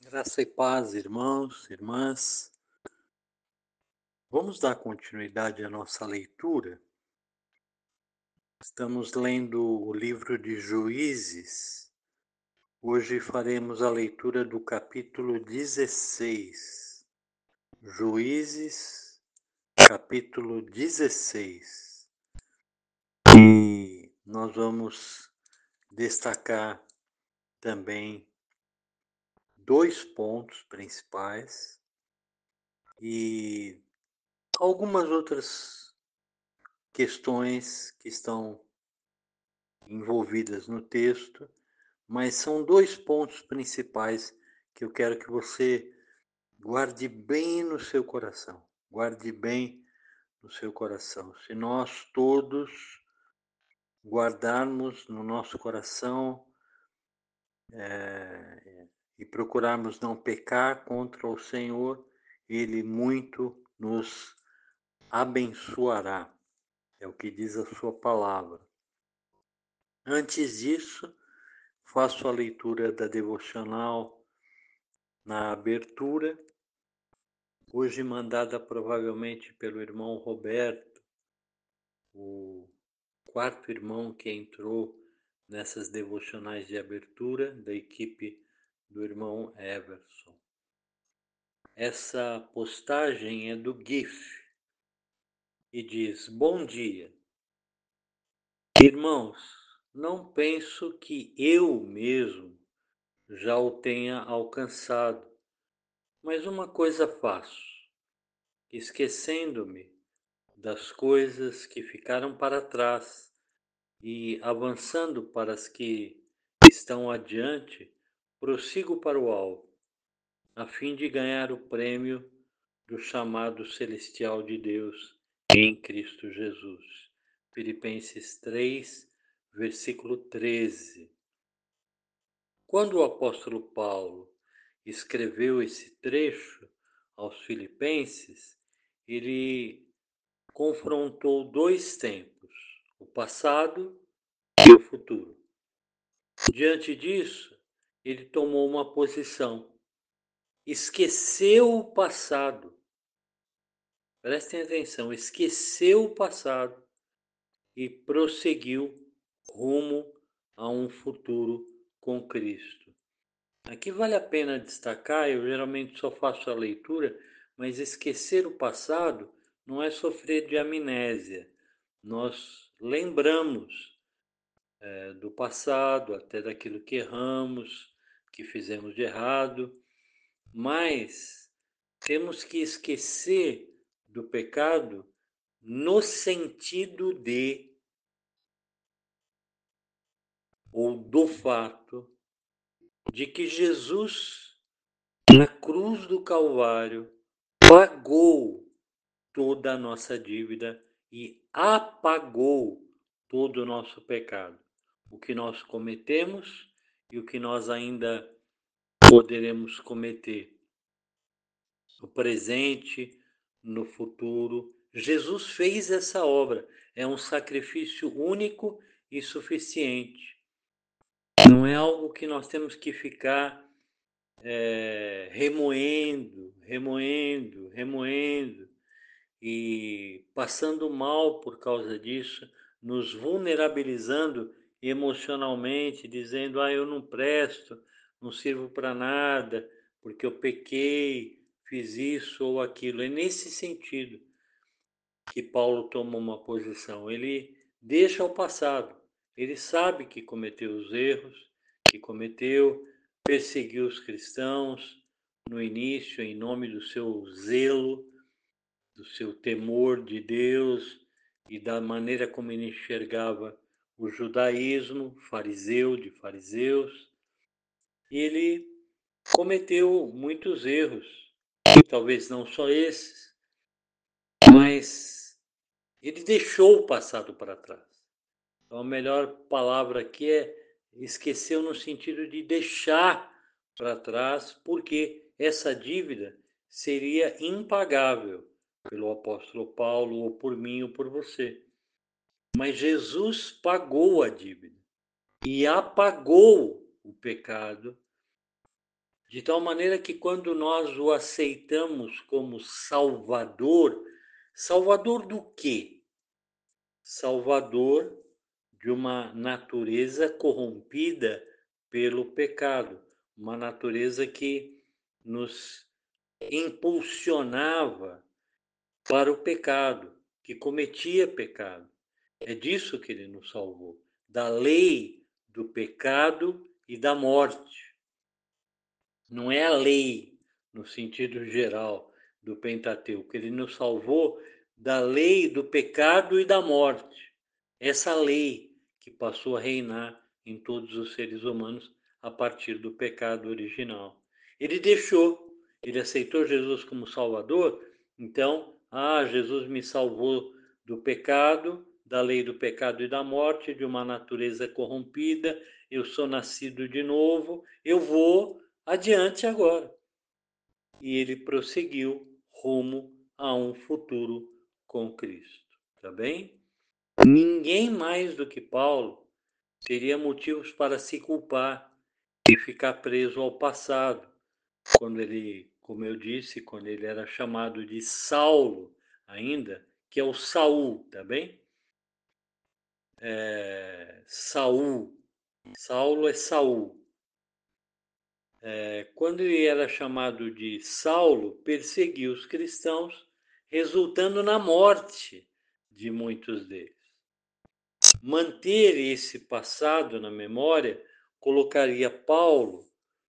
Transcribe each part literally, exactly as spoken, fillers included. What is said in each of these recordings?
Graça e paz, irmãos, irmãs. Vamos dar continuidade à nossa leitura. Estamos lendo o livro de Juízes. Hoje faremos a leitura do capítulo dezesseis. Juízes, capítulo dezesseis. E nós vamos destacar também dois pontos principais e algumas outras questões que estão envolvidas no texto, mas são dois pontos principais que eu quero que você guarde bem no seu coração. Guarde bem no seu coração. Se nós todos guardarmos no nosso coração é, e procurarmos não pecar contra o Senhor, Ele muito nos abençoará. É o que diz a sua palavra. Antes disso, faço a leitura da devocional na abertura, hoje mandada provavelmente pelo irmão Roberto, o quarto irmão que entrou nessas devocionais de abertura da equipe do irmão Everson. Essa postagem é do GIF e diz: Bom dia. Irmãos, não penso que eu mesmo já o tenha alcançado, mas uma coisa faço, esquecendo-me das coisas que ficaram para trás e avançando para as que estão adiante, prossigo para o alto, a fim de ganhar o prêmio do chamado celestial de Deus em Cristo Jesus. Filipenses três, versículo treze. Quando o apóstolo Paulo escreveu esse trecho aos Filipenses, ele confrontou dois tempos, o passado e o futuro. Diante disso, ele tomou uma posição, esqueceu o passado. Prestem atenção, esqueceu o passado e prosseguiu rumo a um futuro com Cristo. Aqui vale a pena destacar, eu geralmente só faço a leitura, mas esquecer o passado não é sofrer de amnésia. Nós lembramos é, do passado, até daquilo que erramos, que fizemos de errado, mas temos que esquecer do pecado no sentido de, ou do fato, de que Jesus, na cruz do Calvário, pagou toda a nossa dívida e apagou todo o nosso pecado. O que nós cometemos e o que nós ainda poderemos cometer. No presente, no futuro. Jesus fez essa obra. É um sacrifício único e suficiente. Não é algo que nós temos que ficar é, remoendo, remoendo, remoendo e passando mal por causa disso, nos vulnerabilizando emocionalmente, dizendo: ah, eu não presto, não sirvo para nada, porque eu pequei, fiz isso ou aquilo. É nesse sentido que Paulo toma uma posição. Ele deixa o passado. Ele sabe que cometeu os erros, que cometeu, perseguiu os cristãos no início em nome do seu zelo, do seu temor de Deus e da maneira como ele enxergava o judaísmo, fariseu de fariseus. Ele cometeu muitos erros, talvez não só esses, mas ele deixou o passado para trás. Então a melhor palavra aqui é esqueceu no sentido de deixar para trás, porque essa dívida seria impagável pelo apóstolo Paulo, ou por mim, ou por você. Mas Jesus pagou a dívida e apagou o pecado De tal maneira que quando nós o aceitamos como Salvador, Salvador do quê? Salvador de uma natureza corrompida pelo pecado, uma natureza que nos impulsionava para o pecado, que cometia pecado. É disso que ele nos salvou, da lei do pecado e da morte. Não é a lei no sentido geral do Pentateuco, ele nos salvou da lei do pecado e da morte. Essa lei que passou a reinar em todos os seres humanos a partir do pecado original. Ele deixou, ele aceitou Jesus como Salvador, então, ah, Jesus me salvou do pecado, da lei do pecado e da morte, de uma natureza corrompida, eu sou nascido de novo, eu vou adiante agora. E ele prosseguiu rumo a um futuro com Cristo, tá bem? Ninguém mais do que Paulo teria motivos para se culpar e ficar preso ao passado, quando ele, como eu disse, quando ele era chamado de Saulo ainda, que é o Saul, tá bem? É, Saul, Saulo é Saul. É, quando ele era chamado de Saulo, perseguiu os cristãos, resultando na morte de muitos deles. Manter esse passado na memória colocaria Paulo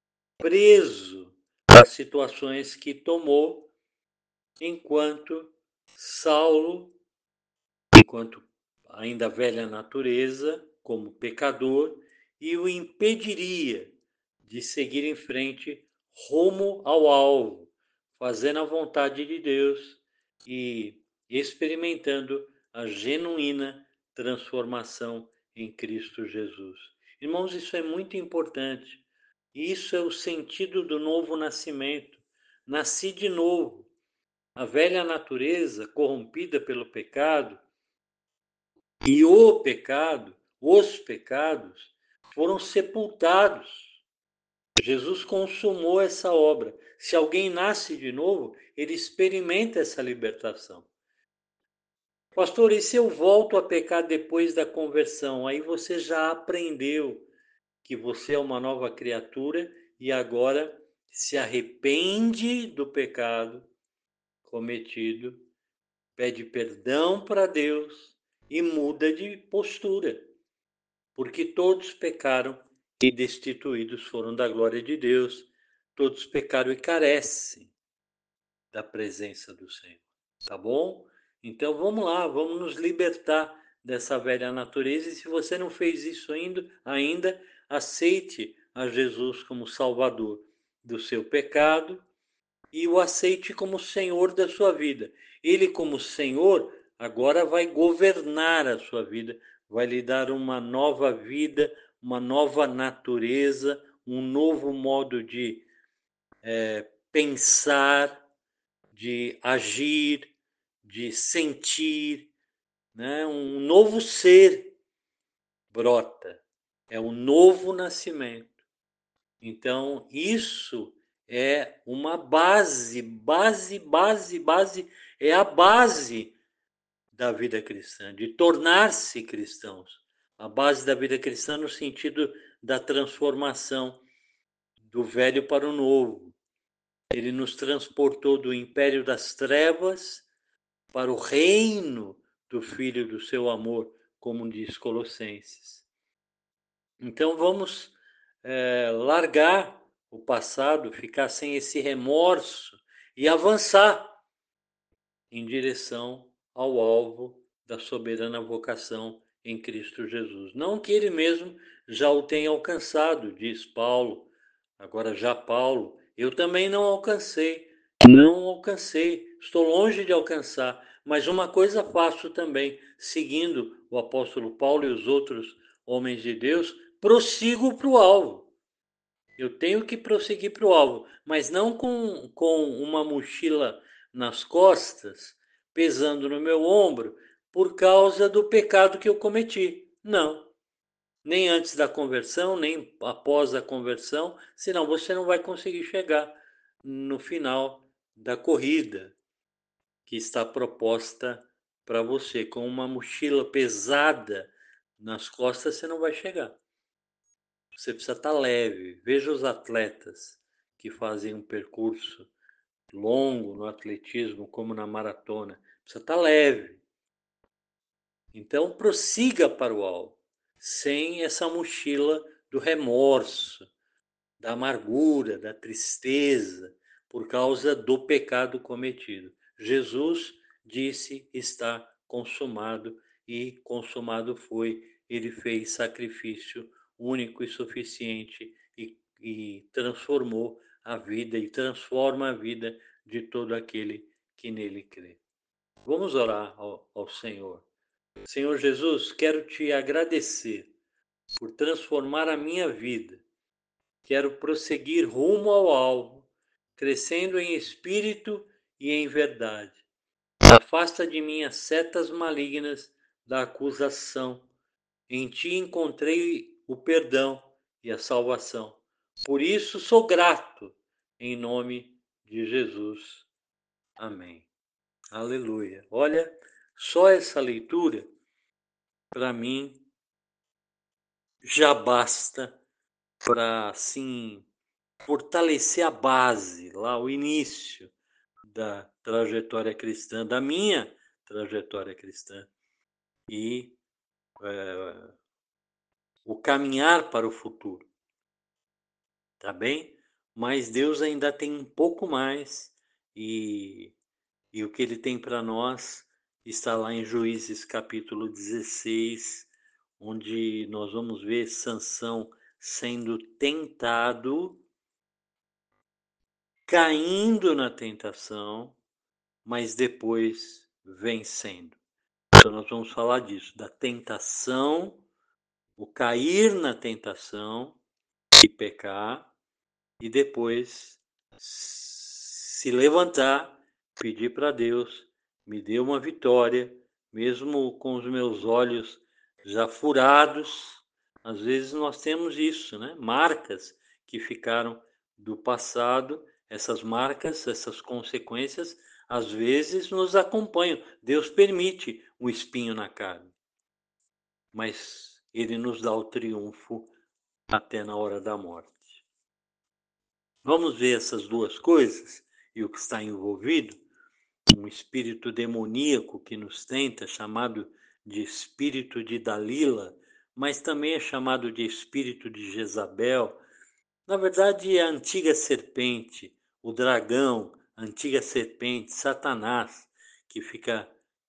preso às situações que tomou enquanto Saulo, enquanto ainda velha natureza, como pecador, e o impediria de seguir em frente rumo ao alvo, fazendo a vontade de Deus e experimentando a genuína transformação em Cristo Jesus. Irmãos, isso é muito importante. Isso é o sentido do novo nascimento. Nasci de novo. A velha natureza, corrompida pelo pecado, e o pecado, os pecados, foram sepultados. Jesus consumou essa obra. Se alguém nasce de novo, ele experimenta essa libertação. Pastor, e se eu volto a pecar depois da conversão? Aí você já aprendeu que você é uma nova criatura e agora se arrepende do pecado cometido, pede perdão para Deus e muda de postura, porque todos pecaram e destituídos foram da glória de Deus, todos pecaram e carecem da presença do Senhor, tá bom? Então vamos lá, vamos nos libertar dessa velha natureza, e se você não fez isso ainda, ainda aceite a Jesus como Salvador do seu pecado e o aceite como Senhor da sua vida. Ele, como Senhor, agora vai governar a sua vida, vai lhe dar uma nova vida, uma nova natureza, um novo modo de é, pensar, de agir, de sentir, né? Um novo ser brota, é um novo nascimento. Então, isso é uma base, base, base, base, é a base da vida cristã, de tornar-se cristãos. A base da vida cristã no sentido da transformação do velho para o novo. Ele nos transportou do império das trevas para o reino do Filho do seu amor, como diz Colossenses. Então vamos é, largar o passado, ficar sem esse remorso e avançar em direção ao alvo da soberana vocação em Cristo Jesus. Não que ele mesmo já o tenha alcançado, diz Paulo. Agora já Paulo, eu também não alcancei, não alcancei, estou longe de alcançar, mas uma coisa faço também, seguindo o apóstolo Paulo e os outros homens de Deus, prossigo para o alvo. Eu tenho que prosseguir para o alvo, mas não com, com uma mochila nas costas, pesando no meu ombro, por causa do pecado que eu cometi. Não. nem antes da conversão, nem após a conversão, senão você não vai conseguir chegar no final da corrida que está proposta para você. Com uma mochila pesada nas costas, você não vai chegar. Você precisa estar leve. Veja os atletas que fazem um percurso longo no atletismo, como na maratona. Precisa estar leve. Então, prossiga para o alvo, sem essa mochila do remorso, da amargura, da tristeza, por causa do pecado cometido. Jesus disse: está consumado, e consumado foi. Ele fez sacrifício único e suficiente e, e transformou a vida e transforma a vida de todo aquele que nele crê. Vamos orar ao, ao Senhor. Senhor Jesus, quero te agradecer por transformar a minha vida. Quero prosseguir rumo ao alvo, crescendo em espírito e em verdade. Afasta de mim as setas malignas da acusação. Em ti encontrei o perdão e a salvação. Por isso sou grato, em nome de Jesus. Amém. Aleluia. Olha, só essa leitura, para mim, já basta para, assim, fortalecer a base, lá o início da trajetória cristã, da minha trajetória cristã, e é, o caminhar para o futuro, tá bem? Mas Deus ainda tem um pouco mais, e, e o que Ele tem para nós está lá em Juízes capítulo dezesseis, onde nós vamos ver Sansão sendo tentado, caindo na tentação, mas depois vencendo. Então nós vamos falar disso, da tentação, o cair na tentação e pecar, e depois se levantar, pedir para Deus, me dê uma vitória, mesmo com os meus olhos já furados. Às vezes nós temos isso, né? Marcas que ficaram do passado, essas marcas, essas consequências, às vezes nos acompanham. Deus permite um espinho na carne, mas Ele nos dá o triunfo até na hora da morte. Vamos ver essas duas coisas e o que está envolvido. Um espírito demoníaco que nos tenta, chamado de espírito de Dalila, mas também é chamado de espírito de Jezabel. Na verdade, é a antiga serpente, o dragão, a antiga serpente, Satanás, que fica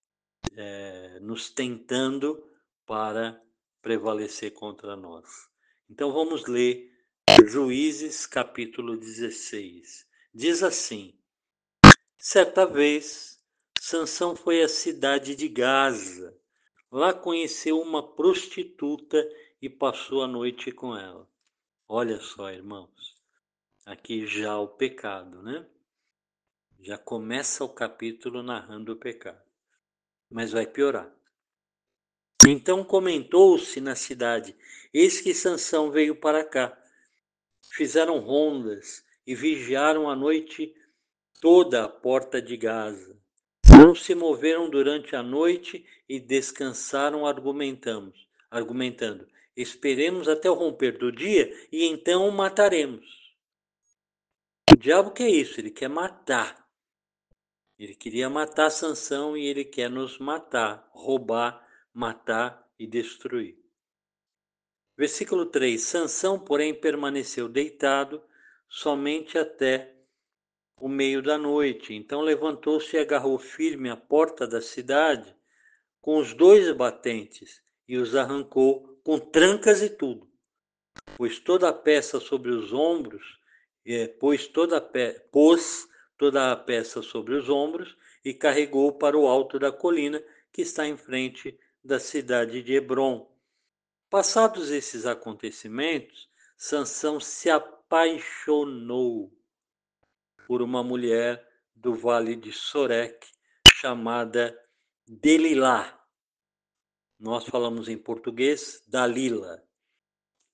é, nos tentando para prevalecer contra nós. Então vamos ler Juízes capítulo dezesseis. Diz assim: certa vez, Sansão foi à cidade de Gaza. Lá conheceu uma prostituta e passou a noite com ela. Olha só, irmãos, aqui já o pecado, né? Já começa o capítulo narrando o pecado, mas vai piorar. Então comentou-se na cidade: eis que Sansão veio para cá. Fizeram rondas e vigiaram a noite toda a porta de Gaza. Não se moveram durante a noite e descansaram argumentamos, argumentando: esperemos até o romper do dia e então o mataremos. O diabo quer isso, ele quer matar. Ele queria matar Sansão e ele quer nos matar, roubar, matar e destruir. Versículo três: Sansão, porém, permaneceu deitado somente até o meio da noite. Então levantou-se e agarrou firme a porta da cidade com os dois batentes e os arrancou com trancas e tudo. Pôs toda a peça sobre os ombros, é, pôs, toda a pe... pôs toda a peça sobre os ombros e carregou para o alto da colina que está em frente da cidade de Hebrom. Passados esses acontecimentos, Sansão se apaixonou por uma mulher do vale de Sorek, chamada Delilá. Nós falamos em português Dalila.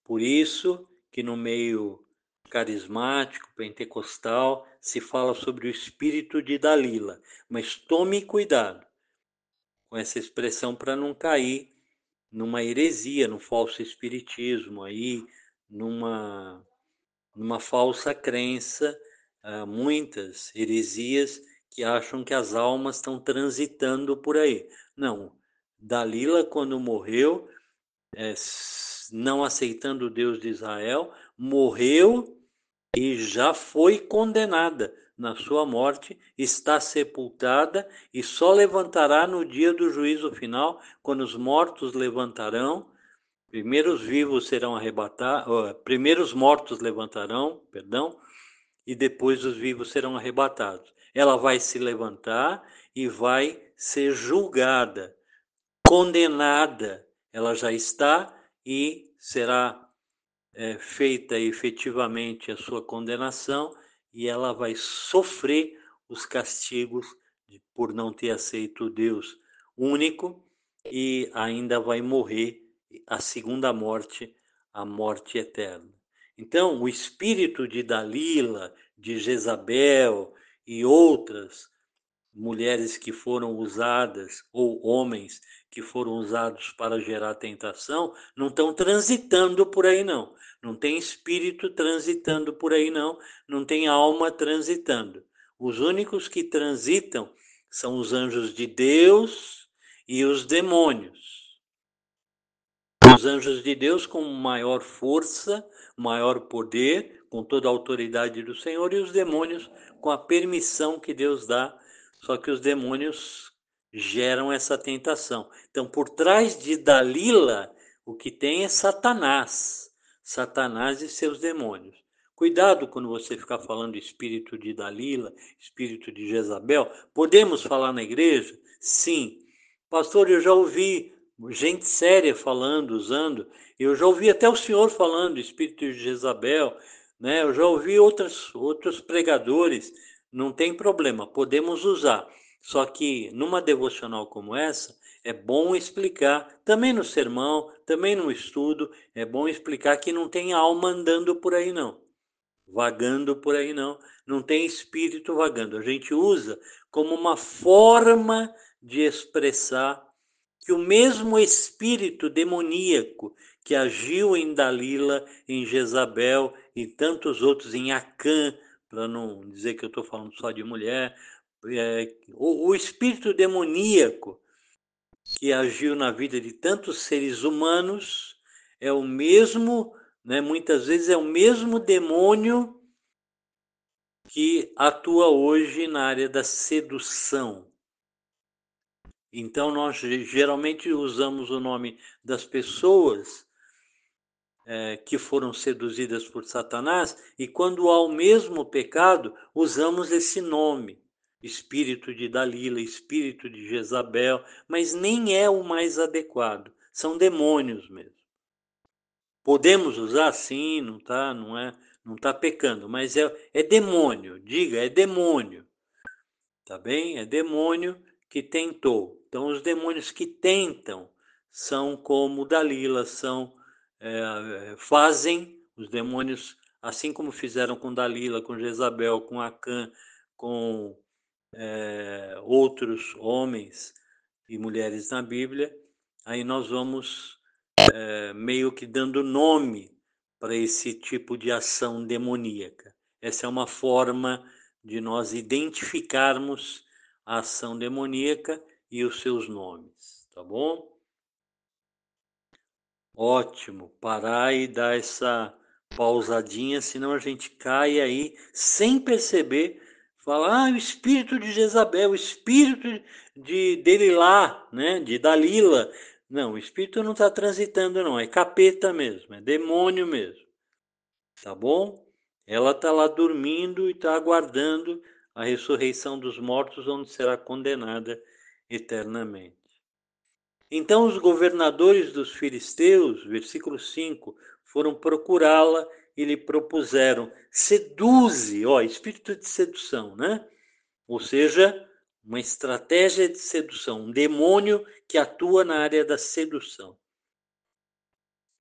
Por isso que no meio carismático, pentecostal, se fala sobre o espírito de Dalila. Mas tome cuidado com essa expressão para não cair numa heresia, num falso espiritismo, aí, numa, numa falsa crença, uh, muitas heresias que acham que as almas estão transitando por aí. Não, Dalila, quando morreu, é, não aceitando o Deus de Israel, morreu e já foi condenada na sua morte, está sepultada e só levantará no dia do juízo final, quando os mortos levantarão. Primeiro os vivos serão arrebatados, primeiro os mortos levantarão, perdão, e depois os vivos serão arrebatados. Ela vai se levantar e vai ser julgada, condenada. Ela já está e será é, feita efetivamente a sua condenação e ela vai sofrer os castigos por não ter aceito o Deus único e ainda vai morrer a segunda morte, a morte eterna. Então, o espírito de Dalila, de Jezabel e outras mulheres que foram usadas, ou homens que foram usados para gerar tentação, não estão transitando por aí não. Não tem espírito transitando por aí não, não tem alma transitando. Os únicos que transitam são os anjos de Deus e os demônios. Os anjos de Deus com maior força, maior poder, com toda a autoridade do Senhor, e os demônios com a permissão que Deus dá. Só que os demônios geram essa tentação. Então, por trás de Dalila, o que tem é Satanás. Satanás e seus demônios. Cuidado quando você ficar falando espírito de Dalila, espírito de Jezabel. Podemos falar na igreja? Sim. Pastor, eu já ouvi gente séria falando, usando. Eu já ouvi até o senhor falando espírito de Jezabel, né? Eu já ouvi outros, outros pregadores. Não tem problema, podemos usar. Só que numa devocional como essa, é bom explicar, também no sermão, também no estudo, é bom explicar que não tem alma andando por aí não, vagando por aí não, não tem espírito vagando. A gente usa como uma forma de expressar que o mesmo espírito demoníaco que agiu em Dalila, em Jezabel e tantos outros, em Acã, para não dizer que eu estou falando só de mulher, é, o, o espírito demoníaco que agiu na vida de tantos seres humanos é o mesmo, né, muitas vezes é o mesmo demônio que atua hoje na área da sedução. Então, nós geralmente usamos o nome das pessoas é, que foram seduzidas por Satanás, e quando há o mesmo pecado, usamos esse nome, espírito de Dalila, espírito de Jezabel, mas nem é o mais adequado, são demônios mesmo. Podemos usar? Sim, não está não é, não tá pecando, mas é, é demônio, diga, é demônio, tá bem? É demônio que tentou. Então, os demônios que tentam são como Dalila, são, é, fazem, os demônios, assim como fizeram com Dalila, com Jezabel, com Acã, com é, outros homens e mulheres na Bíblia, aí nós vamos é, meio que dando nome para esse tipo de ação demoníaca. Essa é uma forma de nós identificarmos a ação demoníaca e os seus nomes, tá bom? Ótimo, parar e dar essa pausadinha, senão a gente cai aí sem perceber, fala, ah, o espírito de Jezabel, o espírito de dele lá, né, de Dalila. Não, o espírito não está transitando não, é capeta mesmo, é demônio mesmo, tá bom? Ela está lá dormindo e está aguardando a ressurreição dos mortos, onde será condenada eternamente. Então os governadores dos filisteus, versículo cinco, foram procurá-la e lhe propuseram, seduze, ó, espírito de sedução, né? Ou seja, uma estratégia de sedução, um demônio que atua na área da sedução.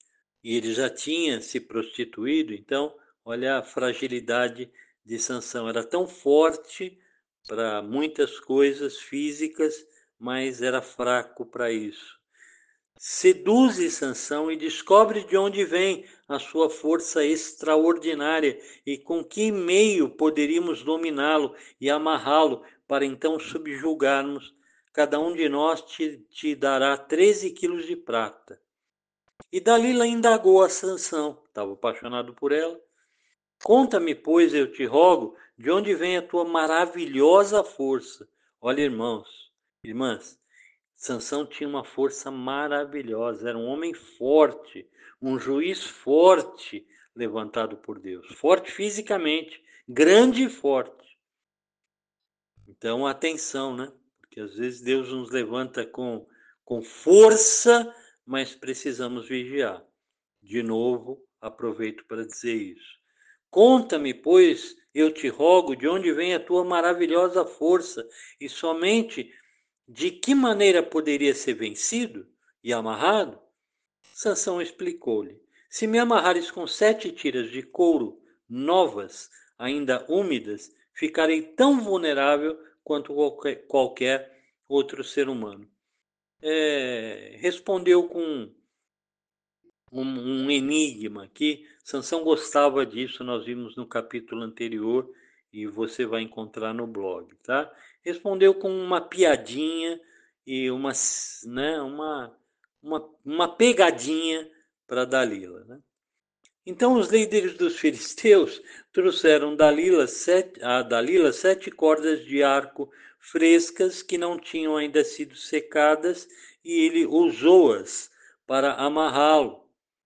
e ele já tinha se prostituído. Então, olha a fragilidade de Sansão. Era tão forte para muitas coisas físicas, mas era fraco para isso. Seduze Sansão e descobre de onde vem a sua força extraordinária e com que meio poderíamos dominá-lo e amarrá-lo para então subjugarmos. Cada um de nós te, te dará treze quilos de prata. E Dalila indagou a Sansão, estava apaixonado por ela. Conta-me, pois, eu te rogo, de onde vem a tua maravilhosa força. Olha, irmãos, irmãs, Sansão tinha uma força maravilhosa, era um homem forte, um juiz forte levantado por Deus, forte fisicamente, grande e forte. Então, atenção, né? Porque às vezes Deus nos levanta com, com força, mas precisamos vigiar. De novo, aproveito para dizer isso. Conta-me, pois, eu te rogo, de onde vem a tua maravilhosa força, e somente de que maneira poderia ser vencido e amarrado? Sansão explicou-lhe: se me amarrares com sete tiras de couro novas, ainda úmidas, ficarei tão vulnerável quanto qualquer, qualquer outro ser humano. É, respondeu com um, um enigma que Sansão gostava disso, nós vimos no capítulo anterior e você vai encontrar no blog, tá? Respondeu com uma piadinha e uma, né, uma, uma, uma pegadinha para Dalila, né? Então os líderes dos filisteus trouxeram Dalila sete, a Dalila sete cordas de arco frescas que não tinham ainda sido secadas e ele usou-as para amarrá-lo.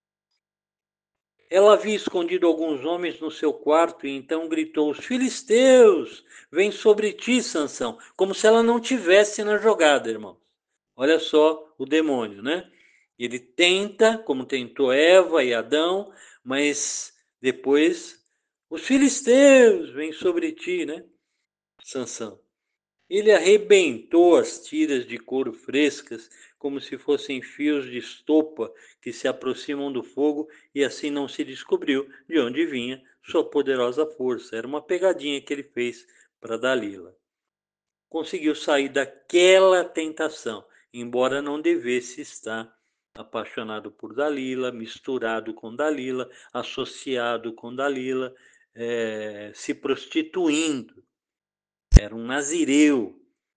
Ela havia escondido alguns homens no seu quarto e então gritou: os filisteus, vem sobre ti, Sansão, como se ela não tivesse na jogada, irmão. Olha só o demônio, né? Ele tenta, como tentou Eva e Adão, mas depois os filisteus vêm sobre ti, né? Sansão. Ele arrebentou as tiras de couro frescas, como se fossem fios de estopa que se aproximam do fogo, e assim não se descobriu de onde vinha sua poderosa força. Era uma pegadinha que ele fez para Dalila. Conseguiu sair daquela tentação, embora não devesse estar apaixonado por Dalila, misturado com Dalila, associado com Dalila, é, se prostituindo. Era um nazireu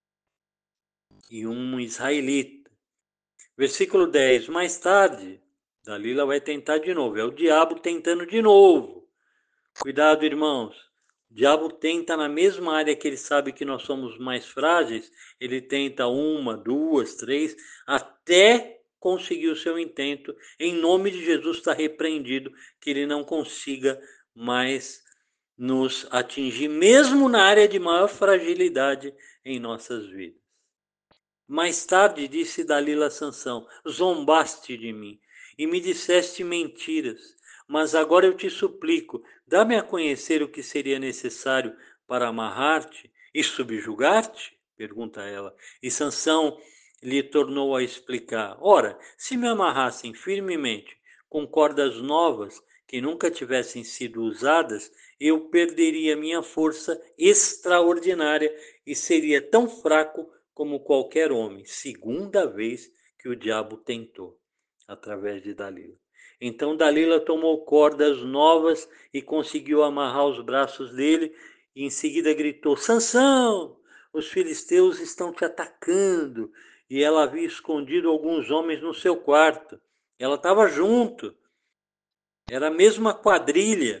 e um israelita. Versículo dez. Mais tarde, Dalila vai tentar de novo. É o diabo tentando de novo. Cuidado, irmãos. O diabo tenta na mesma área que ele sabe que nós somos mais frágeis. Ele tenta uma, duas, três, até conseguir o seu intento. Em nome de Jesus está repreendido, que ele não consiga mais nos atingir, mesmo na área de maior fragilidade em nossas vidas. Mais tarde disse Dalila a Sansão: zombaste de mim e me disseste mentiras, mas agora eu te suplico, dá-me a conhecer o que seria necessário para amarrar-te e subjugar-te? Pergunta ela. E Sansão lhe tornou a explicar: ora, se me amarrassem firmemente com cordas novas que nunca tivessem sido usadas, eu perderia minha força extraordinária e seria tão fraco como qualquer homem. Segunda vez que o diabo tentou, através de Dalila. Então Dalila tomou cordas novas e conseguiu amarrar os braços dele, e em seguida gritou: Sansão, os filisteus estão te atacando. E ela havia escondido alguns homens no seu quarto. Ela estava junto. Era a mesma quadrilha.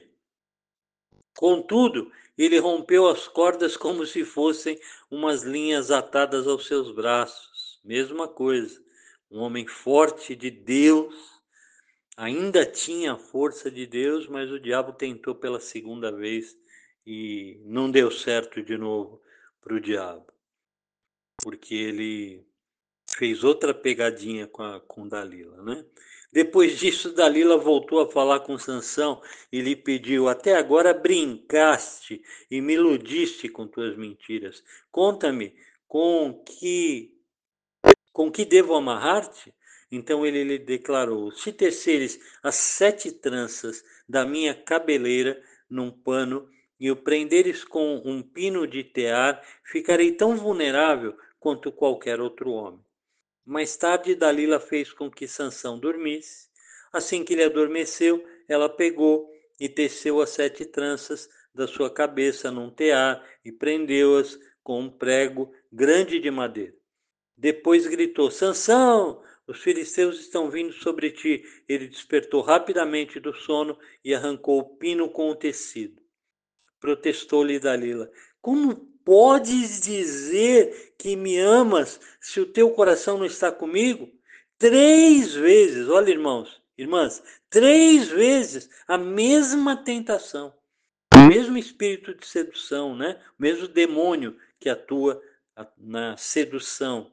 Contudo, ele rompeu as cordas como se fossem umas linhas atadas aos seus braços. Mesma coisa. Um homem forte de Deus, ainda tinha a força de Deus, mas o diabo tentou pela segunda vez e não deu certo de novo para o diabo. Porque ele fez outra pegadinha com, a, com Dalila, né? Depois disso, Dalila voltou a falar com Sansão e lhe pediu: até agora brincaste e me iludiste com tuas mentiras. Conta-me com que com que devo amarrar-te? Então ele lhe declarou: se teceres as sete tranças da minha cabeleira num pano e o prenderes com um pino de tear, ficarei tão vulnerável quanto qualquer outro homem. Mais tarde, Dalila fez com que Sansão dormisse. Assim que ele adormeceu, ela pegou e teceu as sete tranças da sua cabeça num tear e prendeu-as com um prego grande de madeira. Depois gritou: Sansão, os filisteus estão vindo sobre ti. Ele despertou rapidamente do sono e arrancou o pino com o tecido. Protestou-lhe Dalila: como podes dizer que me amas se o teu coração não está comigo? Três vezes, olha, irmãos, irmãs, três vezes a mesma tentação, o mesmo espírito de sedução, né? O mesmo demônio que atua na sedução.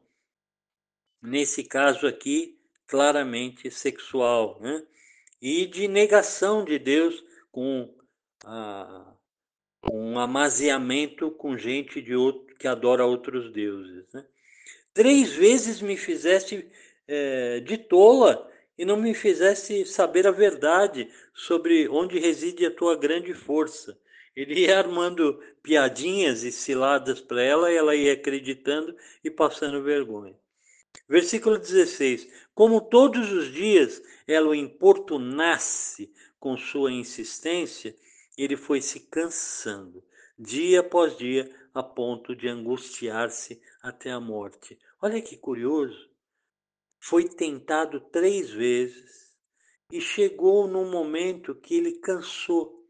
Nesse caso aqui, claramente sexual, né? E de negação de Deus com a um amaziamento com gente de outro, que adora outros deuses. Né? Três vezes me fizeste é, de tola e não me fizeste saber a verdade sobre onde reside a tua grande força. Ele ia armando piadinhas e ciladas para ela e ela ia acreditando e passando vergonha. Versículo dezesseis. Como todos os dias ela o importunasse com sua insistência, ele foi se cansando, dia após dia, a ponto de angustiar-se até a morte. Olha que curioso. Foi tentado três vezes e chegou num momento que ele cansou.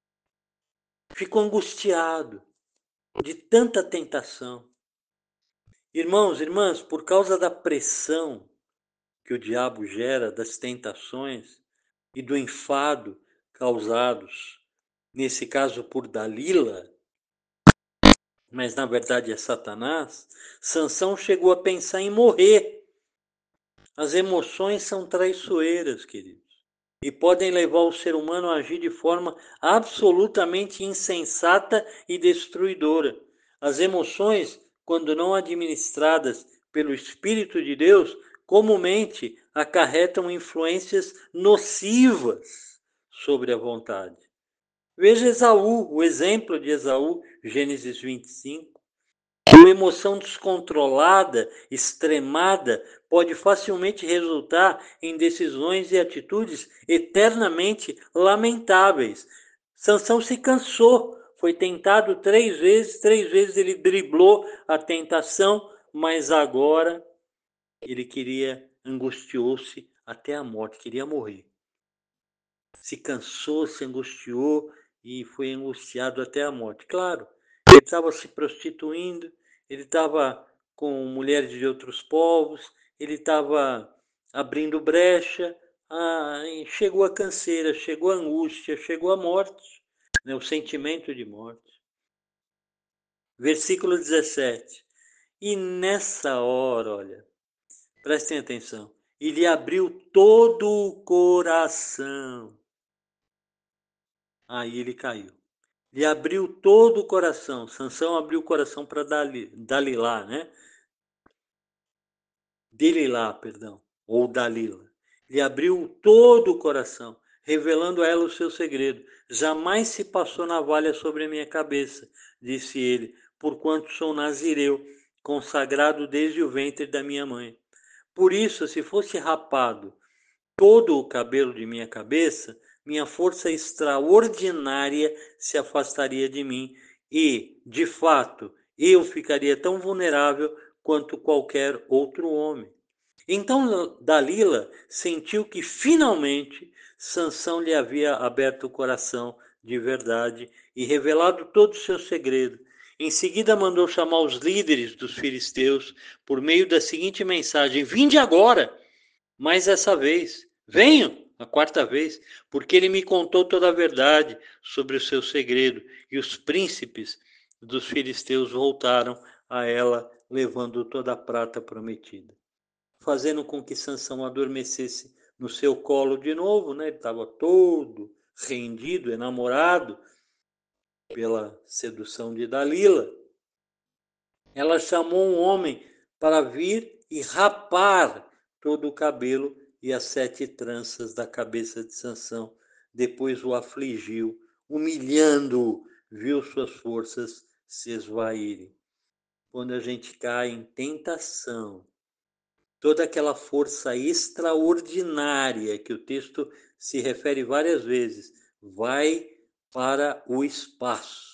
Ficou angustiado de tanta tentação. Irmãos, irmãs, por causa da pressão que o diabo gera, das tentações e do enfado causados, nesse caso por Dalila, mas na verdade é Satanás, Sansão chegou a pensar em morrer. As emoções são traiçoeiras, queridos, e podem levar o ser humano a agir de forma absolutamente insensata e destruidora. As emoções, quando não administradas pelo Espírito de Deus, comumente acarretam influências nocivas sobre a vontade. Veja Esaú, o exemplo de Esaú, Gênesis vinte e cinco. Uma emoção descontrolada, extremada, pode facilmente resultar em decisões e atitudes eternamente lamentáveis. Sansão se cansou, foi tentado três vezes, três vezes ele driblou a tentação, mas agora ele queria, angustiou-se até a morte, queria morrer. Se cansou, se angustiou e foi angustiado até a morte. Claro, ele estava se prostituindo, ele estava com mulheres de outros povos, ele estava abrindo brecha, ah, chegou a canseira, chegou a angústia, chegou a morte, né, o sentimento de morte. Versículo dezessete. E nessa hora, olha, prestem atenção, ele abriu todo o coração. Aí ele caiu. Ele abriu todo o coração. Sansão abriu o coração para Dalilá, né? Delilá, perdão, ou Dalila. Ele abriu todo o coração, revelando a ela o seu segredo. Jamais se passou navalha sobre a minha cabeça, disse ele, porquanto sou nazireu, consagrado desde o ventre da minha mãe. Por isso, se fosse rapado todo o cabelo de minha cabeça, minha força extraordinária se afastaria de mim e, de fato, eu ficaria tão vulnerável quanto qualquer outro homem. Então Dalila sentiu que finalmente Sansão lhe havia aberto o coração de verdade e revelado todo o seu segredo. Em seguida mandou chamar os líderes dos filisteus por meio da seguinte mensagem: vinde agora, mas essa vez, venham, a quarta vez, porque ele me contou toda a verdade sobre o seu segredo. E os príncipes dos filisteus voltaram a ela, levando toda a prata prometida, fazendo com que Sansão adormecesse no seu colo de novo, né? Ele estava todo rendido, enamorado pela sedução de Dalila. Ela chamou um homem para vir e rapar todo o cabelo e as sete tranças da cabeça de Sansão. Depois o afligiu, humilhando-o, viu suas forças se esvaírem. Quando a gente cai em tentação, toda aquela força extraordinária que o texto se refere várias vezes, vai para o espaço.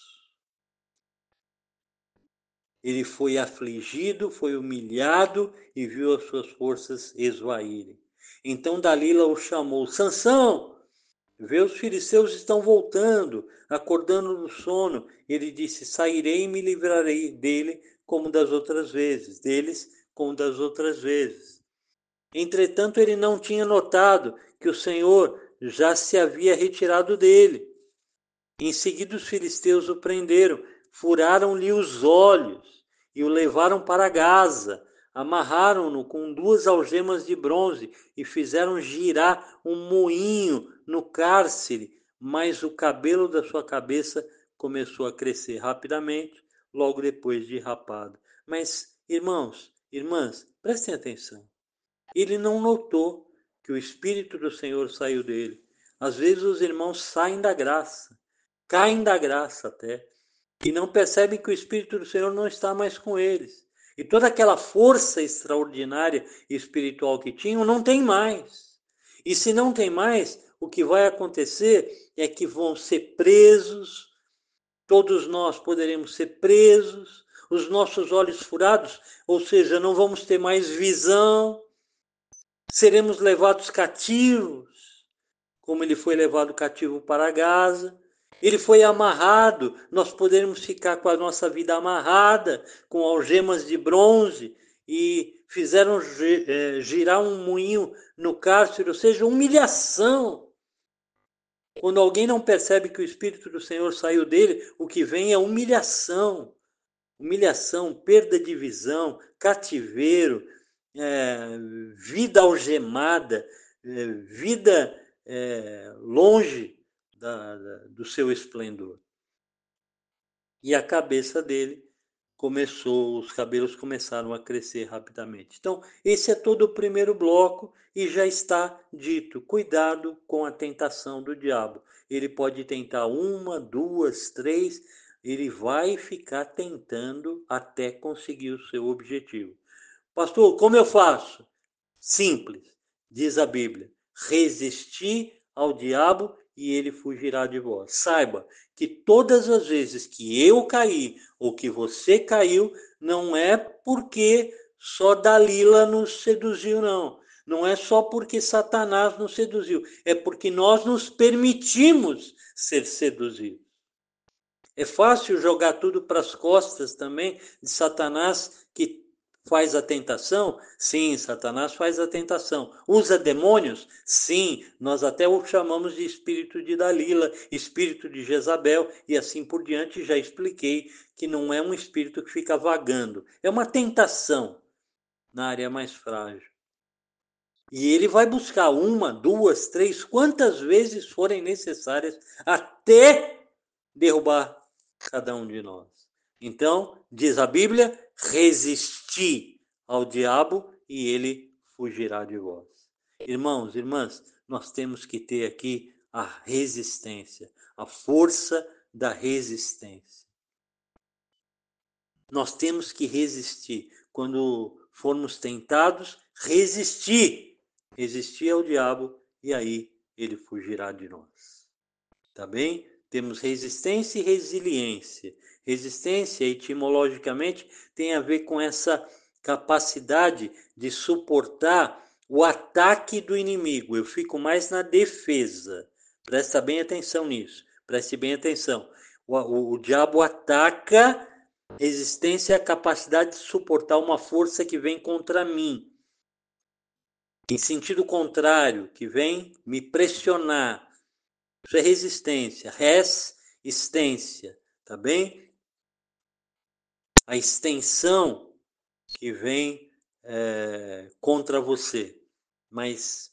Ele foi afligido, foi humilhado e viu as suas forças esvaírem. Então Dalila o chamou: Sansão, vê, os filisteus estão voltando, acordando do sono. Ele disse: sairei e me livrarei dele como das outras vezes, deles como das outras vezes. Entretanto, ele não tinha notado que o Senhor já se havia retirado dele. Em seguida, os filisteus o prenderam, furaram-lhe os olhos e o levaram para Gaza. Amarraram-no com duas algemas de bronze e fizeram girar um moinho no cárcere, mas o cabelo da sua cabeça começou a crescer rapidamente, logo depois de rapado. Mas, irmãos, irmãs, prestem atenção. Ele não notou que o Espírito do Senhor saiu dele. Às vezes os irmãos saem da graça, caem da graça até, e não percebem que o Espírito do Senhor não está mais com eles. E toda aquela força extraordinária e espiritual que tinham, não tem mais. E se não tem mais, o que vai acontecer é que vão ser presos, todos nós poderemos ser presos, os nossos olhos furados, ou seja, não vamos ter mais visão, seremos levados cativos, como ele foi levado cativo para Gaza. Ele foi amarrado, nós poderemos ficar com a nossa vida amarrada, com algemas de bronze, e fizeram girar um moinho no cárcere, ou seja, humilhação. Quando alguém não percebe que o Espírito do Senhor saiu dele, o que vem é humilhação. Humilhação, perda de visão, cativeiro, é, vida algemada, é, vida é, longe da, da, do seu esplendor. E a cabeça dele começou, os cabelos começaram a crescer rapidamente. Então, esse é todo o primeiro bloco e já está dito: cuidado com a tentação do diabo. Ele pode tentar uma, duas, três, ele vai ficar tentando até conseguir o seu objetivo. Pastor, como eu faço? Simples, diz a Bíblia: resistir ao diabo e ele fugirá de vós. Saiba que todas as vezes que eu caí ou que você caiu, não é porque só Dalila nos seduziu, não. Não é só porque Satanás nos seduziu, é porque nós nos permitimos ser seduzidos. É fácil jogar tudo para as costas também de Satanás, que faz a tentação? Sim, Satanás faz a tentação. Usa demônios? Sim, nós até o chamamos de espírito de Dalila, espírito de Jezabel e assim por diante. Já expliquei que não é um espírito que fica vagando, é uma tentação na área mais frágil. E ele vai buscar uma, duas, três, quantas vezes forem necessárias até derrubar cada um de nós. Então, diz a Bíblia: resisti ao diabo e ele fugirá de vós. Irmãos, irmãs, nós temos que ter aqui a resistência, a força da resistência. Nós temos que resistir. Quando formos tentados, resistir. Resistir ao diabo e aí ele fugirá de nós. Tá bem? Temos resistência e resiliência. Resistência, etimologicamente, tem a ver com essa capacidade de suportar o ataque do inimigo. Eu fico mais na defesa. Presta bem atenção nisso. Preste bem atenção. O, o, o diabo ataca. Resistência é a capacidade de suportar uma força que vem contra mim. Em sentido contrário, que vem me pressionar. Isso é resistência. Resistência, tá bem? A extensão que vem é, contra você. Mas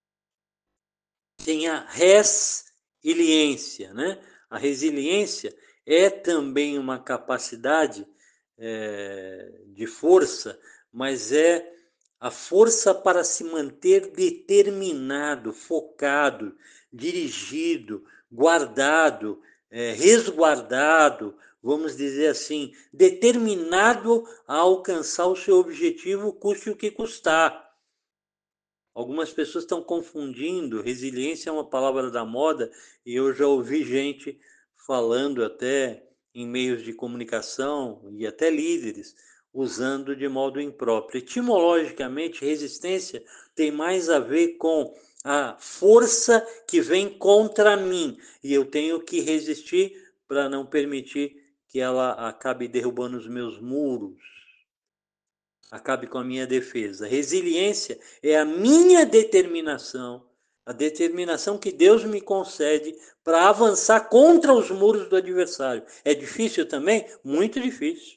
tem a resiliência, né? A resiliência é também uma capacidade é, de força, mas é a força para se manter determinado, focado, dirigido, guardado, é, resguardado, vamos dizer assim, determinado a alcançar o seu objetivo, custe o que custar. Algumas pessoas estão confundindo, resiliência é uma palavra da moda, e eu já ouvi gente falando até em meios de comunicação e até líderes usando de modo impróprio. Etimologicamente, resistência tem mais a ver com a força que vem contra mim e eu tenho que resistir para não permitir que ela acabe derrubando os meus muros, acabe com a minha defesa. Resiliência é a minha determinação, a determinação que Deus me concede para avançar contra os muros do adversário. É difícil também? Muito difícil.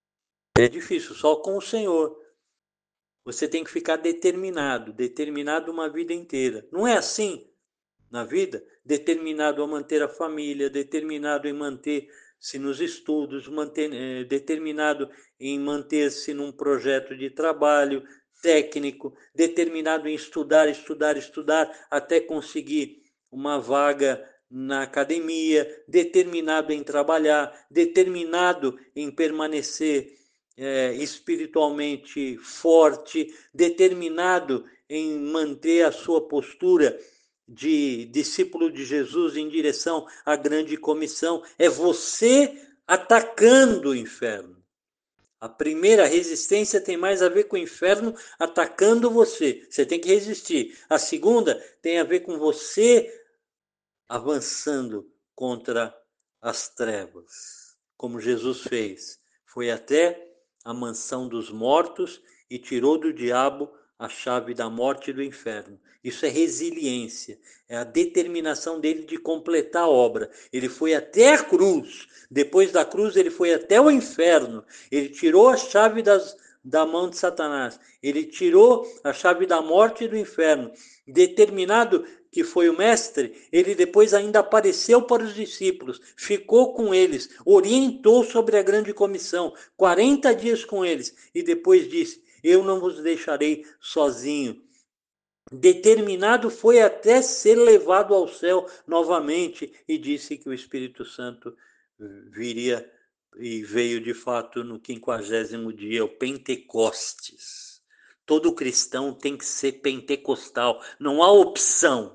É difícil, só com o Senhor. Você tem que ficar determinado, determinado uma vida inteira. Não é assim na vida? Determinado a manter a família, determinado em manter-se nos estudos, manter, eh, determinado em manter-se num projeto de trabalho técnico, determinado em estudar, estudar, estudar, até conseguir uma vaga na academia, determinado em trabalhar, determinado em permanecer é, espiritualmente forte, determinado em manter a sua postura de discípulo de Jesus em direção à grande comissão. É você atacando o inferno. A primeira resistência tem mais a ver com o inferno atacando você. Você tem que resistir. A segunda tem a ver com você avançando contra as trevas, como Jesus fez. Foi até a mansão dos mortos e tirou do diabo a chave da morte e do inferno. Isso é resiliência, é a determinação dele de completar a obra. Ele foi até a cruz, depois da cruz ele foi até o inferno, ele tirou a chave das, da mão de Satanás, ele tirou a chave da morte e do inferno. Determinado que foi o mestre, ele depois ainda apareceu para os discípulos, ficou com eles, orientou sobre a grande comissão, quarenta dias com eles, e depois disse: eu não vos deixarei sozinho. Determinado foi até ser levado ao céu novamente e disse que o Espírito Santo viria e veio de fato no quinquagésimo dia, o Pentecostes. Todo cristão tem que ser pentecostal, não há opção.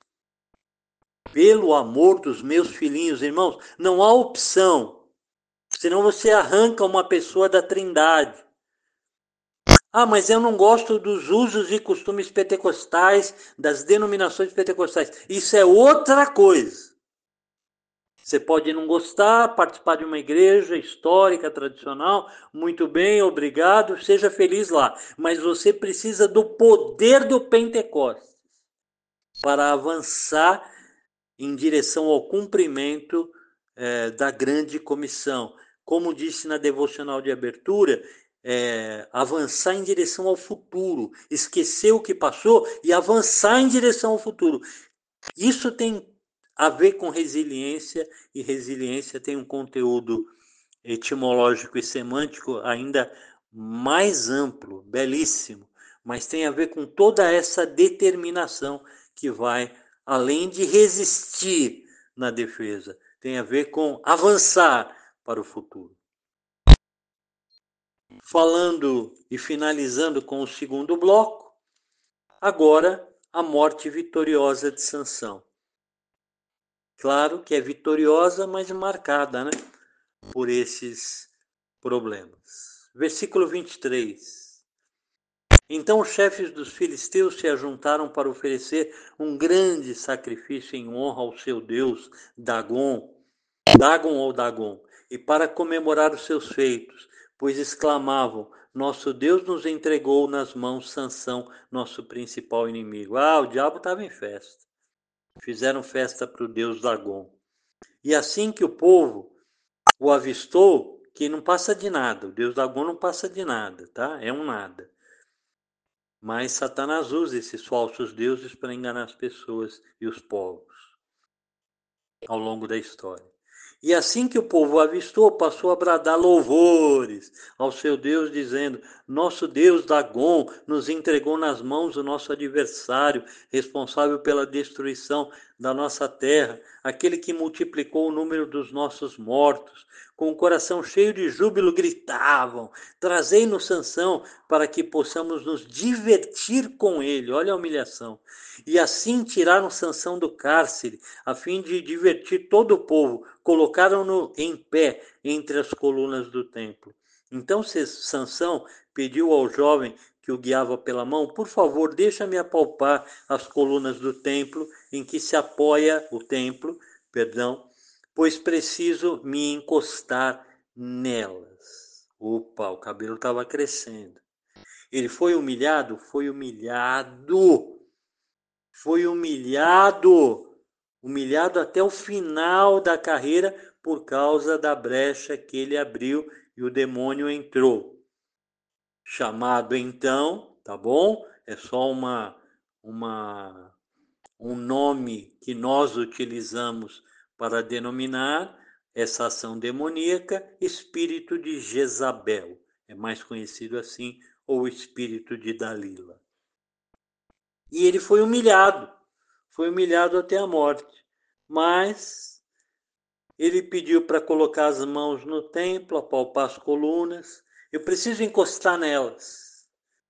Pelo amor dos meus filhinhos, irmãos, não há opção. Senão você arranca uma pessoa da Trindade. Ah, mas eu não gosto dos usos e costumes pentecostais, das denominações pentecostais. Isso é outra coisa. Você pode não gostar, participar de uma igreja histórica, tradicional, muito bem, obrigado, seja feliz lá. Mas você precisa do poder do Pentecostes para avançar em direção ao cumprimento é, da grande comissão. Como disse na devocional de abertura, é, avançar em direção ao futuro, esquecer o que passou e avançar em direção ao futuro. Isso tem a ver com resiliência, e resiliência tem um conteúdo etimológico e semântico ainda mais amplo, belíssimo, mas tem a ver com toda essa determinação que vai além de resistir na defesa, tem a ver com avançar para o futuro. Falando e finalizando com o segundo bloco, agora a morte vitoriosa de Sansão. Claro que é vitoriosa, mas marcada, né, por esses problemas. Versículo vinte e três. Então os chefes dos filisteus se ajuntaram para oferecer um grande sacrifício em honra ao seu deus Dagon, Dagon ou Dagon, e para comemorar os seus feitos, pois exclamavam: nosso Deus nos entregou nas mãos Sansão, nosso principal inimigo. Ah, o diabo estava em festa. Fizeram festa para o deus Dagon. E assim que o povo o avistou, que não passa de nada, o deus Dagon não passa de nada, tá? É um nada. Mas Satanás usa esses falsos deuses para enganar as pessoas e os povos ao longo da história. E assim que o povo o avistou, passou a bradar louvores ao seu Deus, dizendo: Nosso Deus Dagom nos entregou nas mãos o nosso adversário, responsável pela destruição da nossa terra, aquele que multiplicou o número dos nossos mortos. Com o coração cheio de júbilo gritavam: Trazei-nos Sansão para que possamos nos divertir com ele. Olha a humilhação. E assim tiraram Sansão do cárcere, a fim de divertir todo o povo. Colocaram-no em pé entre as colunas do templo. Então Sansão pediu ao jovem que o guiava pela mão: Por favor, deixa-me apalpar as colunas do templo em que se apoia o templo, perdão, pois preciso me encostar nelas. Opa, o cabelo estava crescendo. Ele foi humilhado? Foi humilhado. Foi humilhado. Humilhado até o final da carreira por causa da brecha que ele abriu e o demônio entrou. Chamado então, tá bom? É só uma, uma, um nome que nós utilizamos para denominar essa ação demoníaca, espírito de Jezabel. É mais conhecido assim, ou espírito de Dalila. E ele foi humilhado, foi humilhado até a morte. Mas ele pediu para colocar as mãos no templo, apalpar as colunas. Eu preciso encostar nelas.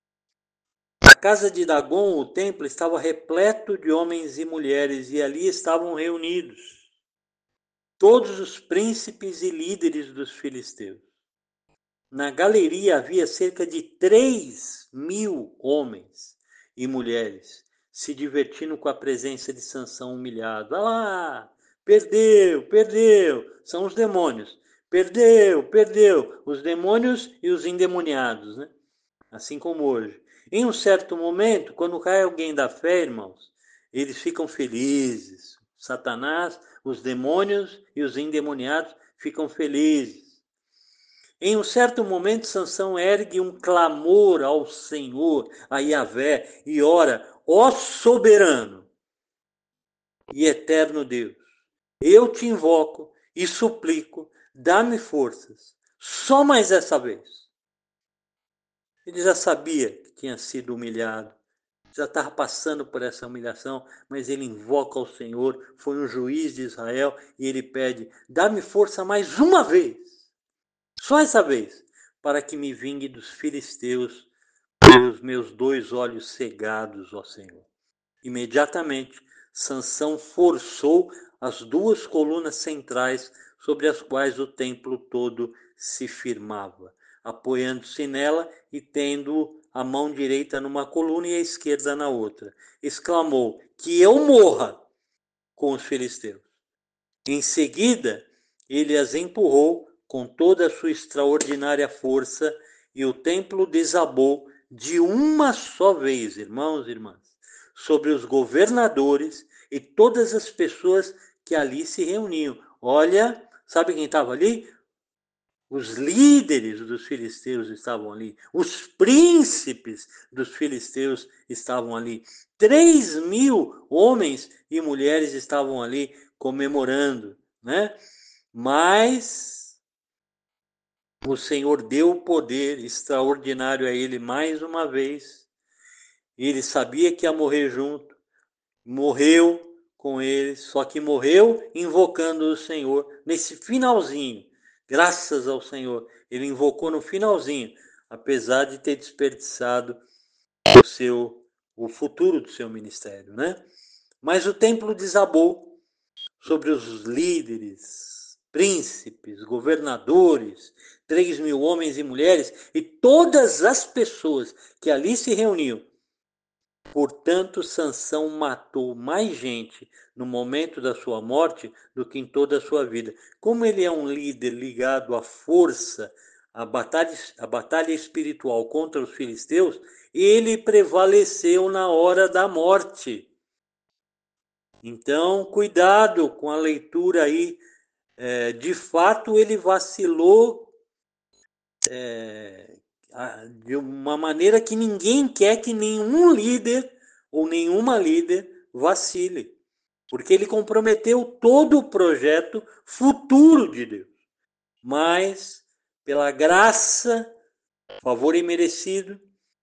A casa de Dagom, o templo, estava repleto de homens e mulheres, e ali estavam reunidos todos os príncipes e líderes dos filisteus. Na galeria havia cerca de três mil homens e mulheres se divertindo com a presença de Sansão humilhado. Ah lá, perdeu, perdeu, são os demônios. Perdeu, perdeu, os demônios e os endemoniados, né? Assim como hoje. Em um certo momento, quando cai alguém da fé, irmãos, eles ficam felizes. Satanás, os demônios e os endemoniados ficam felizes. Em um certo momento, Sansão ergue um clamor ao Senhor, a Yahvé, e ora: ó soberano e eterno Deus, eu te invoco e suplico, dá-me forças, só mais essa vez. Ele já sabia que tinha sido humilhado, já estava passando por essa humilhação, mas ele invoca ao Senhor, foi um juiz de Israel, e ele pede: dá-me força mais uma vez, só essa vez, para que me vingue dos filisteus pelos meus dois olhos cegados, ó Senhor. Imediatamente, Sansão forçou as duas colunas centrais sobre as quais o templo todo se firmava, apoiando-se nela e tendo a mão direita numa coluna e a esquerda na outra. Exclamou: que eu morra com os filisteus. Em seguida, ele as empurrou com toda a sua extraordinária força, e o templo desabou de uma só vez, irmãos e irmãs, sobre os governadores e todas as pessoas que ali se reuniam. Olha, sabe quem estava ali? Os líderes dos filisteus estavam ali, os príncipes dos filisteus estavam ali, três mil homens e mulheres estavam ali comemorando, né? Mas o Senhor deu poder extraordinário a ele mais uma vez. Ele sabia que ia morrer junto, morreu com eles, só que morreu invocando o Senhor nesse finalzinho. Graças ao Senhor, ele invocou no finalzinho, apesar de ter desperdiçado o seu o futuro do seu ministério, né? Mas o templo desabou sobre os líderes, príncipes, governadores, três mil homens e mulheres e todas as pessoas que ali se reuniam. Portanto, Sansão matou mais gente no momento da sua morte do que em toda a sua vida. Como ele é um líder ligado à força, à batalha, à batalha espiritual contra os filisteus, ele prevaleceu na hora da morte. Então, cuidado com a leitura aí. É, de fato, ele vacilou é, de uma maneira que ninguém quer que nenhum líder ou nenhuma líder vacile. porque ele comprometeu todo o projeto futuro de Deus. Mas, pela graça, favor imerecido,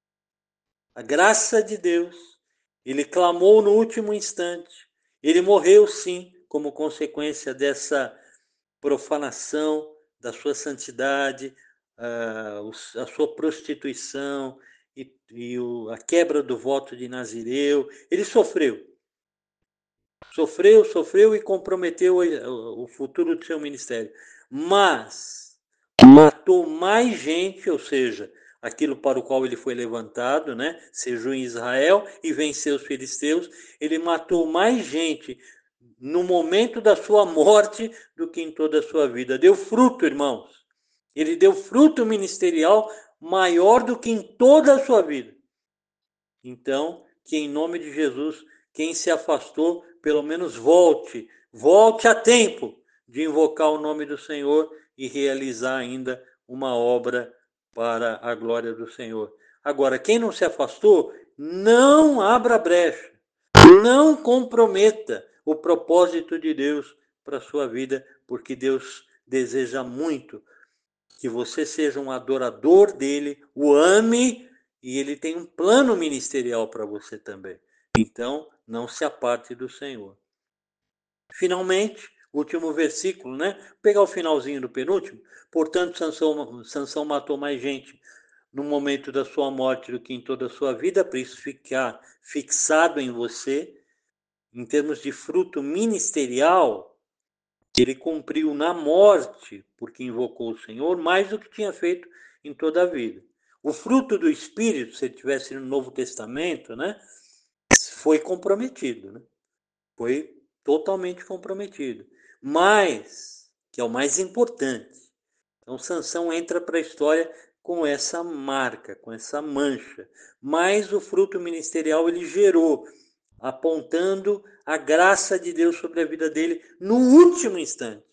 a graça de Deus, ele clamou no último instante. Ele morreu, sim, como consequência dessa profanação da sua santidade, a sua prostituição e, e a quebra do voto de Nazireu. Ele sofreu. Sofreu, sofreu e comprometeu o futuro do seu ministério. Mas matou mais gente, ou seja, aquilo para o qual ele foi levantado, né? Ser juiz em Israel e vencer os filisteus. Ele matou mais gente no momento da sua morte do que em toda a sua vida. Deu fruto, irmãos. Ele deu fruto ministerial maior do que em toda a sua vida. Então, que em nome de Jesus, quem se afastou, pelo menos volte, volte a tempo de invocar o nome do Senhor e realizar ainda uma obra para a glória do Senhor. Agora, quem não se afastou, não abra brecha, não comprometa o propósito de Deus para a sua vida, porque Deus deseja muito que você seja um adorador dele, o ame, e ele tem um plano ministerial para você também. Então, não se aparte do Senhor. Finalmente, último versículo, né? Vou pegar o finalzinho do penúltimo. Portanto, Sansão, Sansão matou mais gente no momento da sua morte do que em toda a sua vida, para isso ficar fixado em você. Em termos de fruto ministerial, ele cumpriu na morte, porque invocou o Senhor, mais do que tinha feito em toda a vida. O fruto do Espírito, se ele tivesse no Novo Testamento, né, foi comprometido, né? Foi totalmente comprometido. Mas, que é o mais importante, então Sansão entra para a história com essa marca, com essa mancha. Mas o fruto ministerial ele gerou, apontando a graça de Deus sobre a vida dele no último instante.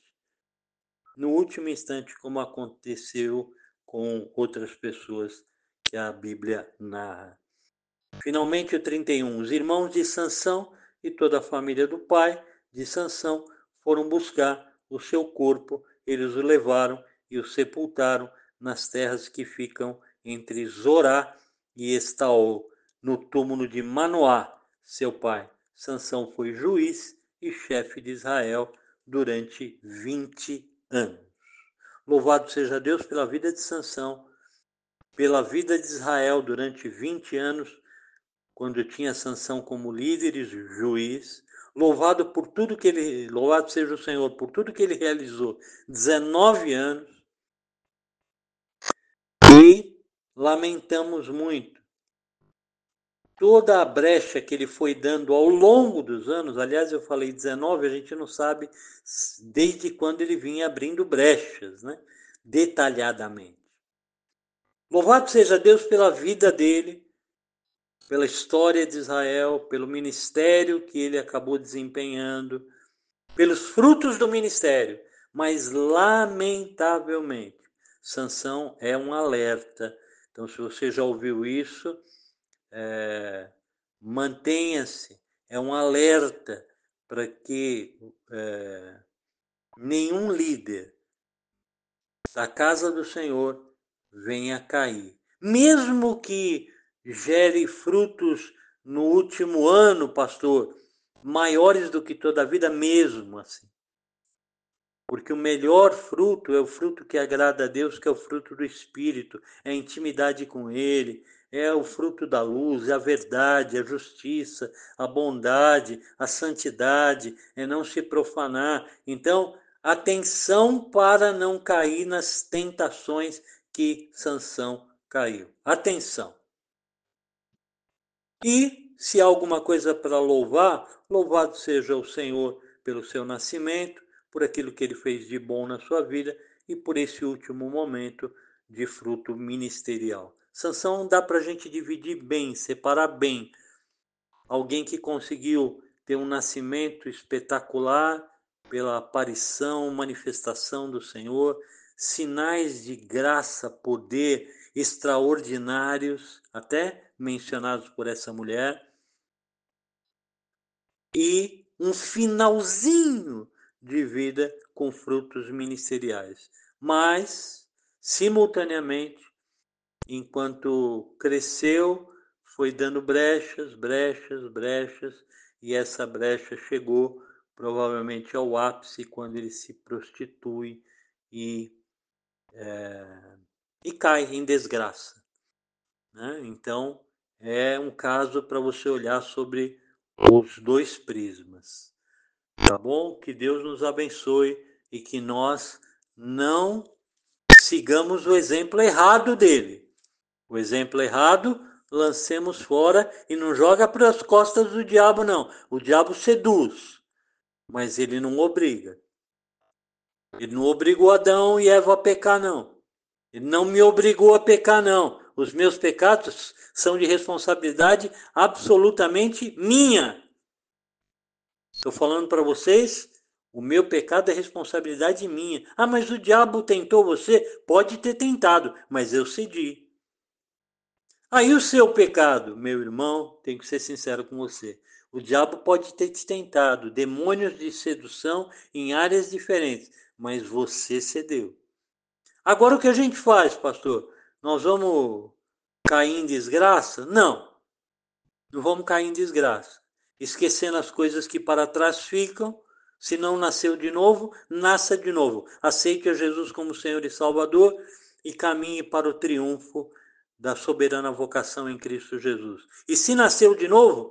No último instante, como aconteceu com outras pessoas que a Bíblia narra. Finalmente, o trinta e um. Os irmãos de Sansão e toda a família do pai de Sansão foram buscar o seu corpo. Eles o levaram e o sepultaram nas terras que ficam entre Zorá e Estaol, no túmulo de Manoá, seu pai. Sansão foi juiz e chefe de Israel durante vinte anos. Louvado seja Deus pela vida de Sansão, pela vida de Israel durante vinte anos, quando tinha Sansão como líder e juiz. Louvado por tudo que ele, louvado seja o Senhor por tudo que ele realizou, dezenove anos. E lamentamos muito toda a brecha que ele foi dando ao longo dos anos. Aliás, eu falei dezenove, a gente não sabe desde quando ele vinha abrindo brechas, né? Detalhadamente. Louvado seja Deus pela vida dele, pela história de Israel, pelo ministério que ele acabou desempenhando, pelos frutos do ministério. Mas, lamentavelmente, Sansão é um alerta. Então, se você já ouviu isso, é, mantenha-se. É um alerta para que é, nenhum líder da casa do Senhor venha a cair. Mesmo que gere frutos no último ano, pastor, maiores do que toda a vida, mesmo assim. Porque o melhor fruto é o fruto que agrada a Deus, que é o fruto do Espírito, é a intimidade com Ele, é o fruto da luz, é a verdade, a justiça, a bondade, a santidade, é não se profanar. Então, atenção para não cair nas tentações que Sansão caiu. Atenção. E, se há alguma coisa para louvar, louvado seja o Senhor pelo seu nascimento, por aquilo que ele fez de bom na sua vida e por esse último momento de fruto ministerial. Sansão dá para a gente dividir bem, separar bem. Alguém que conseguiu ter um nascimento espetacular pela aparição, manifestação do Senhor, sinais de graça, poder extraordinários, até mencionados por essa mulher. E um finalzinho de vida com frutos ministeriais. Mas, simultaneamente, enquanto cresceu, foi dando brechas, brechas, brechas, e essa brecha chegou provavelmente ao ápice quando ele se prostitui e, é, e cai em desgraça. Né? Então, é um caso para você olhar sobre os dois prismas. Tá bom? Que Deus nos abençoe e que nós não sigamos o exemplo errado dele. O exemplo errado, lancemos fora e não joga para as costas do diabo, não. O diabo seduz, mas ele não obriga. Ele não obrigou Adão e Eva a pecar, não. Ele não me obrigou a pecar, não. Os meus pecados são de responsabilidade absolutamente minha. Estou falando para vocês, o meu pecado é responsabilidade minha. Ah, mas o diabo tentou você? Pode ter tentado, mas eu cedi. Aí o seu pecado, meu irmão, tenho que ser sincero com você. O diabo pode ter te tentado, demônios de sedução em áreas diferentes, mas você cedeu. Agora o que a gente faz, pastor? Nós vamos cair em desgraça? Não, não vamos cair em desgraça. Esquecendo as coisas que para trás ficam, se não nasceu de novo, nasça de novo. Aceite a Jesus como Senhor e Salvador e caminhe para o triunfo da soberana vocação em Cristo Jesus. E se nasceu de novo,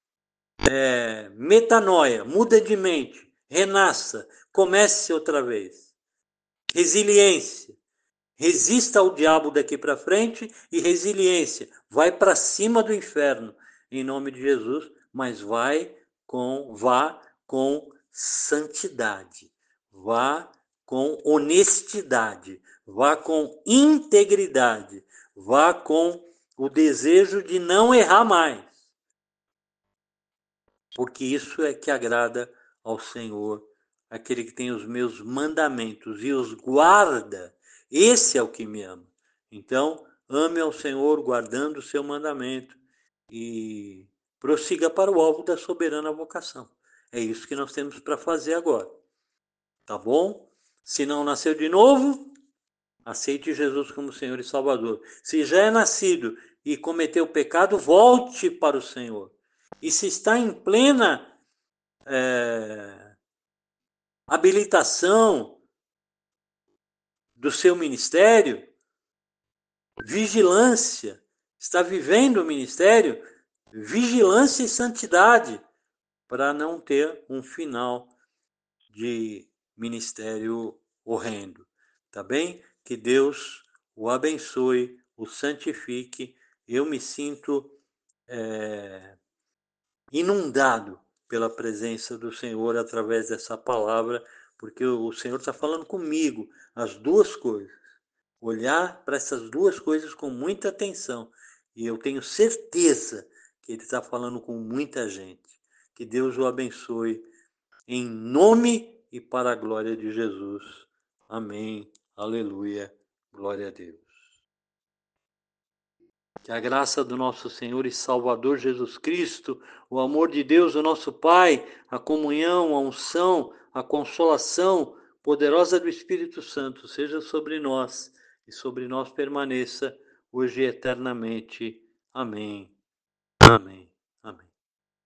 é, metanoia, muda de mente, renasça, comece outra vez. Resiliência. Resista ao diabo daqui para frente e resiliência. Vai para cima do inferno, em nome de Jesus, mas vai com, vá com santidade. Vá com honestidade. Vá com integridade. Vá com o desejo de não errar mais. Porque isso é que agrada ao Senhor, aquele que tem os meus mandamentos e os guarda. Esse é o que me ama. Então, ame ao Senhor guardando o seu mandamento e prossiga para o alvo da soberana vocação. É isso que nós temos para fazer agora. Tá bom? Se não nasceu de novo, aceite Jesus como Senhor e Salvador. Se já é nascido e cometeu pecado, volte para o Senhor. E se está em plena é, habilitação do seu ministério, vigilância, está vivendo o ministério, vigilância e santidade, para não ter um final de ministério horrendo. Tá bem? Que Deus o abençoe, o santifique. Eu me sinto é, inundado pela presença do Senhor através dessa palavra, porque o Senhor está falando comigo as duas coisas. Olhar para essas duas coisas com muita atenção. E eu tenho certeza que Ele está falando com muita gente. Que Deus o abençoe em nome e para a glória de Jesus. Amém. Aleluia. Glória a Deus. Que a graça do nosso Senhor e Salvador Jesus Cristo, o amor de Deus, o nosso Pai, a comunhão, a unção, a consolação poderosa do Espírito Santo seja sobre nós e sobre nós permaneça hoje e eternamente. Amém. Amém.